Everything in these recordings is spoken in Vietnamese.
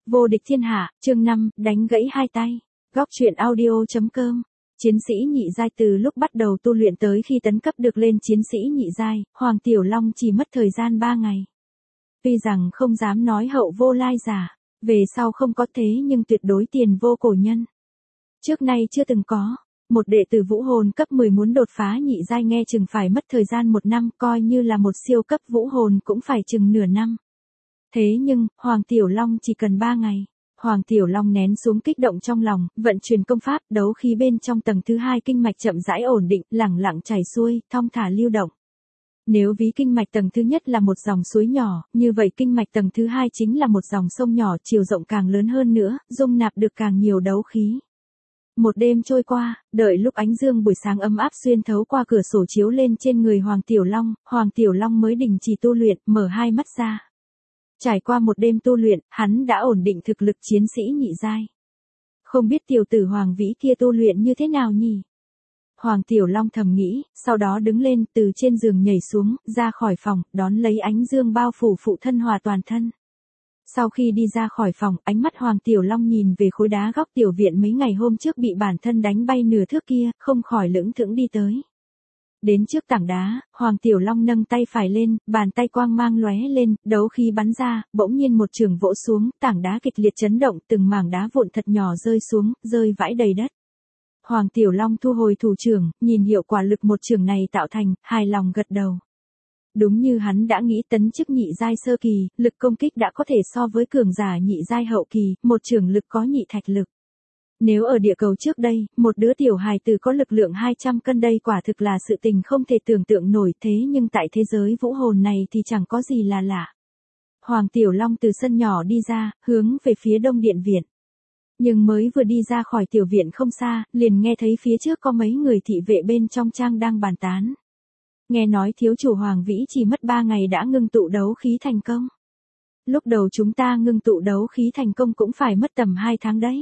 Vô địch thiên hạ, chương 5, đánh gãy hai tay. Góc truyện audio.com. Chiến sĩ nhị giai. Từ lúc bắt đầu tu luyện tới khi tấn cấp được lên chiến sĩ nhị giai, Hoàng Tiểu Long chỉ mất thời gian 3 ngày. Tuy rằng không dám nói hậu vô lai giả, về sau không có thế nhưng tuyệt đối tiền vô cổ nhân. Trước nay chưa từng có, một đệ tử vũ hồn cấp 10 muốn đột phá nhị giai nghe chừng phải mất thời gian 1 năm, coi như là một siêu cấp vũ hồn cũng phải chừng nửa năm. Thế nhưng, Hoàng Tiểu Long chỉ cần 3 ngày. Hoàng Tiểu Long nén xuống kích động trong lòng, vận chuyển công pháp, đấu khí bên trong tầng thứ 2 kinh mạch chậm rãi ổn định, lẳng lặng chảy xuôi, thong thả lưu động. Nếu ví kinh mạch tầng thứ nhất là một dòng suối nhỏ, như vậy kinh mạch tầng thứ 2 chính là một dòng sông nhỏ, chiều rộng càng lớn hơn nữa, dung nạp được càng nhiều đấu khí. Một đêm trôi qua, đợi lúc ánh dương buổi sáng ấm áp xuyên thấu qua cửa sổ chiếu lên trên người Hoàng Tiểu Long mới đình chỉ tu luyện, mở hai mắt ra. Trải qua một đêm tu luyện, hắn đã ổn định thực lực chiến sĩ nhị giai. Không biết tiểu tử Hoàng Vĩ kia tu luyện như thế nào nhỉ? Hoàng Tiểu Long thầm nghĩ, sau đó đứng lên từ trên giường nhảy xuống, ra khỏi phòng, đón lấy ánh dương bao phủ phụ thân hòa toàn thân. Sau khi đi ra khỏi phòng, ánh mắt Hoàng Tiểu Long nhìn về khối đá góc tiểu viện mấy ngày hôm trước bị bản thân đánh bay nửa thước kia, không khỏi lững thững đi tới. Đến trước tảng đá, Hoàng Tiểu Long nâng tay phải lên, bàn tay quang mang lóe lên, đấu khí bắn ra, bỗng nhiên một chưởng vỗ xuống, tảng đá kịch liệt chấn động, từng mảng đá vụn thật nhỏ rơi xuống, rơi vãi đầy đất. Hoàng Tiểu Long thu hồi thủ chưởng, nhìn hiệu quả lực một chưởng này tạo thành, hài lòng gật đầu. Đúng như hắn đã nghĩ, tấn chức nhị giai sơ kỳ, lực công kích đã có thể so với cường giả nhị giai hậu kỳ, một chưởng lực có nhị thạch lực. Nếu ở địa cầu trước đây, một đứa tiểu hài tử có lực lượng 200 cân đây quả thực là sự tình không thể tưởng tượng nổi, thế nhưng tại thế giới vũ hồn này thì chẳng có gì là lạ. Hoàng Tiểu Long từ sân nhỏ đi ra, hướng về phía đông điện viện. Nhưng mới vừa đi ra khỏi tiểu viện không xa, liền nghe thấy phía trước có mấy người thị vệ bên trong trang đang bàn tán. Nghe nói thiếu chủ Hoàng Vĩ chỉ mất 3 ngày đã ngưng tụ đấu khí thành công. Lúc đầu chúng ta ngưng tụ đấu khí thành công cũng phải mất tầm 2 tháng đấy.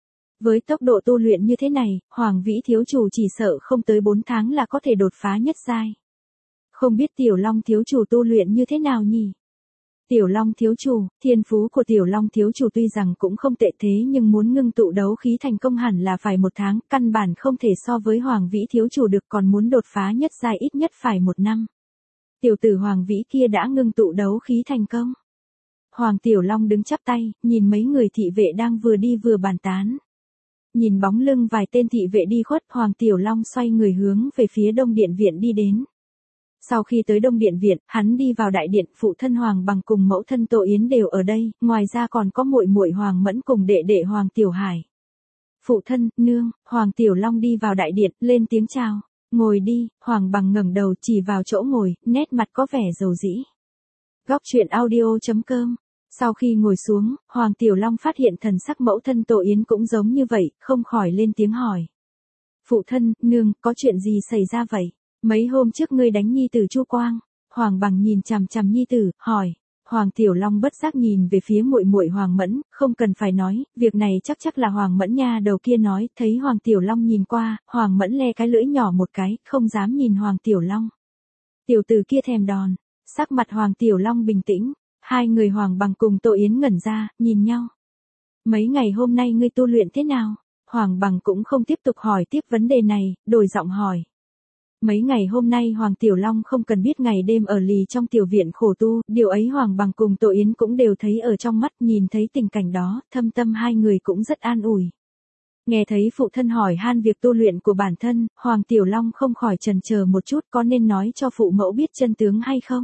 Với tốc độ tu luyện như thế này, Hoàng Vĩ thiếu chủ chỉ sợ không tới 4 tháng là có thể đột phá nhất giai. Không biết Tiểu Long thiếu chủ tu luyện như thế nào nhỉ? Tiểu Long thiếu chủ, thiên phú của Tiểu Long thiếu chủ tuy rằng cũng không tệ thế nhưng muốn ngưng tụ đấu khí thành công hẳn là phải 1 tháng, căn bản không thể so với Hoàng Vĩ thiếu chủ được, còn muốn đột phá nhất giai ít nhất phải 1 năm. Tiểu tử Hoàng Vĩ kia đã ngưng tụ đấu khí thành công. Hoàng Tiểu Long đứng chắp tay, nhìn mấy người thị vệ đang vừa đi vừa bàn tán. Nhìn bóng lưng vài tên thị vệ đi khuất, Hoàng Tiểu Long xoay người hướng về phía đông điện viện đi đến. Sau khi tới đông điện viện, hắn đi vào đại điện, phụ thân Hoàng Bằng cùng mẫu thân Tô Yến đều ở đây, ngoài ra còn có muội muội Hoàng Mẫn cùng đệ đệ Hoàng Tiểu Hải. Phụ thân, nương, Hoàng Tiểu Long đi vào đại điện, lên tiếng chào. Ngồi đi, Hoàng Bằng ngẩng đầu chỉ vào chỗ ngồi, nét mặt có vẻ dầu dĩ. Góc truyện audio.com. Sau khi ngồi xuống, Hoàng Tiểu Long phát hiện thần sắc mẫu thân Tô Yến cũng giống như vậy, không khỏi lên tiếng hỏi. Phụ thân, nương, có chuyện gì xảy ra vậy? Mấy hôm trước ngươi đánh nhi tử Chu Quang. Hoàng Bằng nhìn chằm chằm nhi tử, hỏi. Hoàng Tiểu Long bất giác nhìn về phía muội muội Hoàng Mẫn, không cần phải nói, việc này chắc là Hoàng Mẫn nha đầu kia nói, thấy Hoàng Tiểu Long nhìn qua, Hoàng Mẫn le cái lưỡi nhỏ một cái, không dám nhìn Hoàng Tiểu Long. Tiểu tử kia thèm đòn, sắc mặt Hoàng Tiểu Long bình tĩnh. Hai người Hoàng Bằng cùng Tô Yến ngẩn ra, nhìn nhau. Mấy ngày hôm nay ngươi tu luyện thế nào? Hoàng Bằng cũng không tiếp tục hỏi tiếp vấn đề này, đổi giọng hỏi. Mấy ngày hôm nay Hoàng Tiểu Long không cần biết ngày đêm ở lì trong tiểu viện khổ tu, điều ấy Hoàng Bằng cùng Tô Yến cũng đều thấy ở trong mắt, nhìn thấy tình cảnh đó, thâm tâm hai người cũng rất an ủi. Nghe thấy phụ thân hỏi han việc tu luyện của bản thân, Hoàng Tiểu Long không khỏi chần chờ một chút, có nên nói cho phụ mẫu biết chân tướng hay không?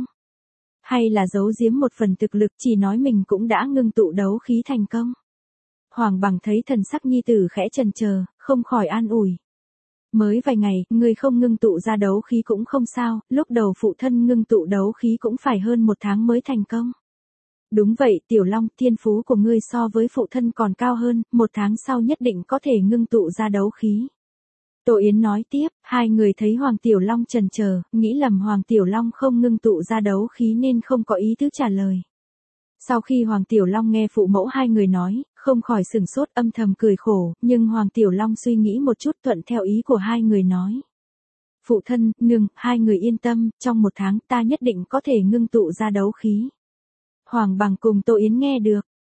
Hay là giấu giếm một phần thực lực, chỉ nói mình cũng đã ngưng tụ đấu khí thành công? Hoàng Bằng thấy thần sắc nhi tử khẽ chần chờ, không khỏi an ủi. Mới vài ngày, ngươi không ngưng tụ ra đấu khí cũng không sao, lúc đầu phụ thân ngưng tụ đấu khí cũng phải hơn 1 tháng mới thành công. Đúng vậy, Tiểu Long, thiên phú của ngươi so với phụ thân còn cao hơn, 1 tháng sau nhất định có thể ngưng tụ ra đấu khí. Tô Yến nói tiếp, hai người thấy Hoàng Tiểu Long chần chờ, nghĩ lầm Hoàng Tiểu Long không ngưng tụ ra đấu khí nên không có ý tứ trả lời. Sau khi Hoàng Tiểu Long nghe phụ mẫu hai người nói, không khỏi sửng sốt âm thầm cười khổ, nhưng Hoàng Tiểu Long suy nghĩ một chút thuận theo ý của hai người nói. Phụ thân, nương, hai người yên tâm, trong 1 tháng ta nhất định có thể ngưng tụ ra đấu khí. Hoàng Bằng cùng Tô Yến nghe được,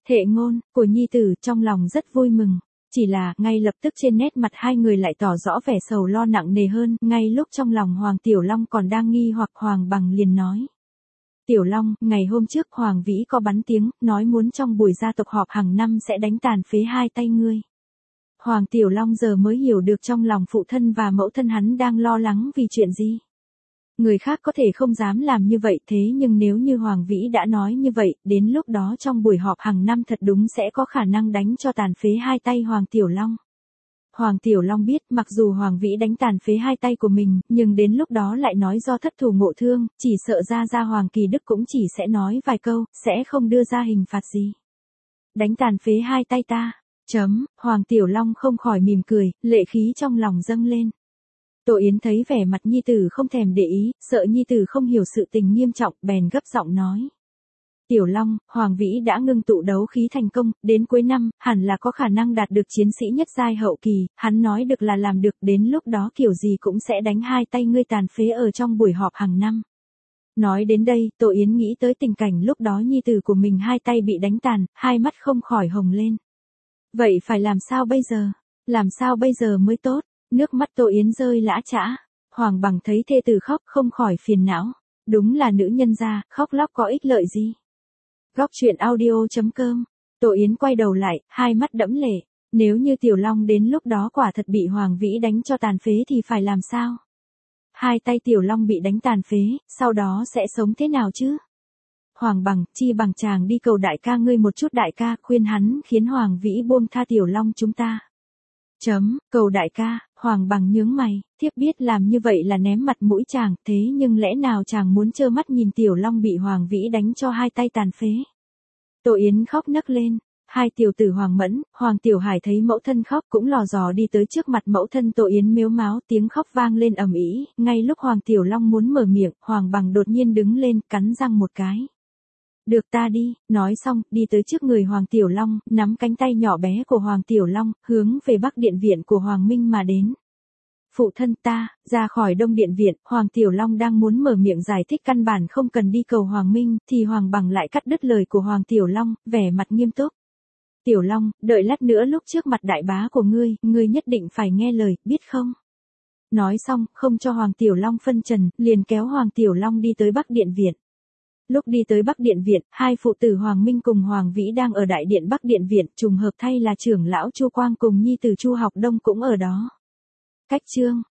Hệ ngôn của nhi tử trong lòng rất vui mừng. Chỉ là, ngay lập tức trên nét mặt hai người lại tỏ rõ vẻ sầu lo nặng nề hơn, ngay lúc trong lòng Hoàng Tiểu Long còn đang nghi hoặc Hoàng Bằng liền nói. Tiểu Long, ngày hôm trước Hoàng Vĩ có bắn tiếng, nói muốn trong buổi gia tộc họp hàng năm sẽ đánh tàn phế hai tay ngươi. Hoàng Tiểu Long giờ mới hiểu được trong lòng phụ thân và mẫu thân hắn đang lo lắng vì chuyện gì. Người khác có thể không dám làm như vậy thế nhưng nếu như Hoàng Vĩ đã nói như vậy, đến lúc đó trong buổi họp hàng năm thật đúng sẽ có khả năng đánh cho tàn phế hai tay Hoàng Tiểu Long. Hoàng Tiểu Long biết mặc dù Hoàng Vĩ đánh tàn phế hai tay của mình, nhưng đến lúc đó lại nói do thất thủ ngộ thương, chỉ sợ ra Hoàng Kỳ Đức cũng chỉ sẽ nói vài câu, sẽ không đưa ra hình phạt gì. Đánh tàn phế hai tay ta. Hoàng Tiểu Long không khỏi mỉm cười, lệ khí trong lòng dâng lên. Tô Yến thấy vẻ mặt nhi tử không thèm để ý, sợ nhi tử không hiểu sự tình nghiêm trọng, bèn gấp giọng nói. Tiểu Long, Hoàng Vĩ đã ngưng tụ đấu khí thành công, đến cuối năm, hẳn là có khả năng đạt được chiến sĩ nhất giai hậu kỳ, hắn nói được là làm được, đến lúc đó kiểu gì cũng sẽ đánh hai tay ngươi tàn phế ở trong buổi họp hàng năm. Nói đến đây, Tô Yến nghĩ tới tình cảnh lúc đó nhi tử của mình hai tay bị đánh tàn, hai mắt không khỏi hồng lên. Vậy phải làm sao bây giờ? Làm sao bây giờ mới tốt? Nước mắt Tô Yến rơi lã chã. Hoàng Bằng thấy thê tử khóc không khỏi phiền não. Đúng là nữ nhân gia, khóc lóc có ích lợi gì? Góc truyện audio.com. Tô Yến quay đầu lại, hai mắt đẫm lệ. Nếu như Tiểu Long đến lúc đó quả thật bị Hoàng Vĩ đánh cho tàn phế thì phải làm sao? Hai tay Tiểu Long bị đánh tàn phế, sau đó sẽ sống thế nào chứ? Hoàng Bằng, chi bằng chàng đi cầu đại ca ngươi một chút, đại ca khuyên hắn khiến Hoàng Vĩ buông tha Tiểu Long chúng ta. Cầu đại ca, Hoàng Bằng nhướng mày, thiếp biết làm như vậy là ném mặt mũi chàng, thế nhưng lẽ nào chàng muốn trơ mắt nhìn Tiểu Long bị Hoàng Vĩ đánh cho hai tay tàn phế? Tô Yến khóc nấc lên. Hai tiểu tử Hoàng Mẫn, Hoàng Tiểu Hải thấy mẫu thân khóc cũng lò dò đi tới trước mặt mẫu thân. Tô Yến mếu máo, tiếng khóc vang lên ầm ĩ. Ngay lúc Hoàng Tiểu Long muốn mở miệng, Hoàng Bằng đột nhiên đứng lên, cắn răng một cái. Được ta đi, nói xong, đi tới trước người Hoàng Tiểu Long, nắm cánh tay nhỏ bé của Hoàng Tiểu Long, hướng về Bắc Điện Viện của Hoàng Minh mà đến. Phụ thân ta, ra khỏi Đông Điện Viện, Hoàng Tiểu Long đang muốn mở miệng giải thích căn bản không cần đi cầu Hoàng Minh, thì Hoàng Bằng lại cắt đứt lời của Hoàng Tiểu Long, vẻ mặt nghiêm túc. Tiểu Long, đợi lát nữa lúc trước mặt đại bá của ngươi nhất định phải nghe lời, biết không? Nói xong, không cho Hoàng Tiểu Long phân trần, liền kéo Hoàng Tiểu Long đi tới Bắc Điện Viện. Lúc đi tới Bắc Điện Viện, hai phụ tử Hoàng Minh cùng Hoàng Vĩ đang ở đại điện Bắc Điện Viện, trùng hợp thay là trưởng lão Chu Quang cùng nhi tử Chu Học Đông cũng ở đó. Cách chương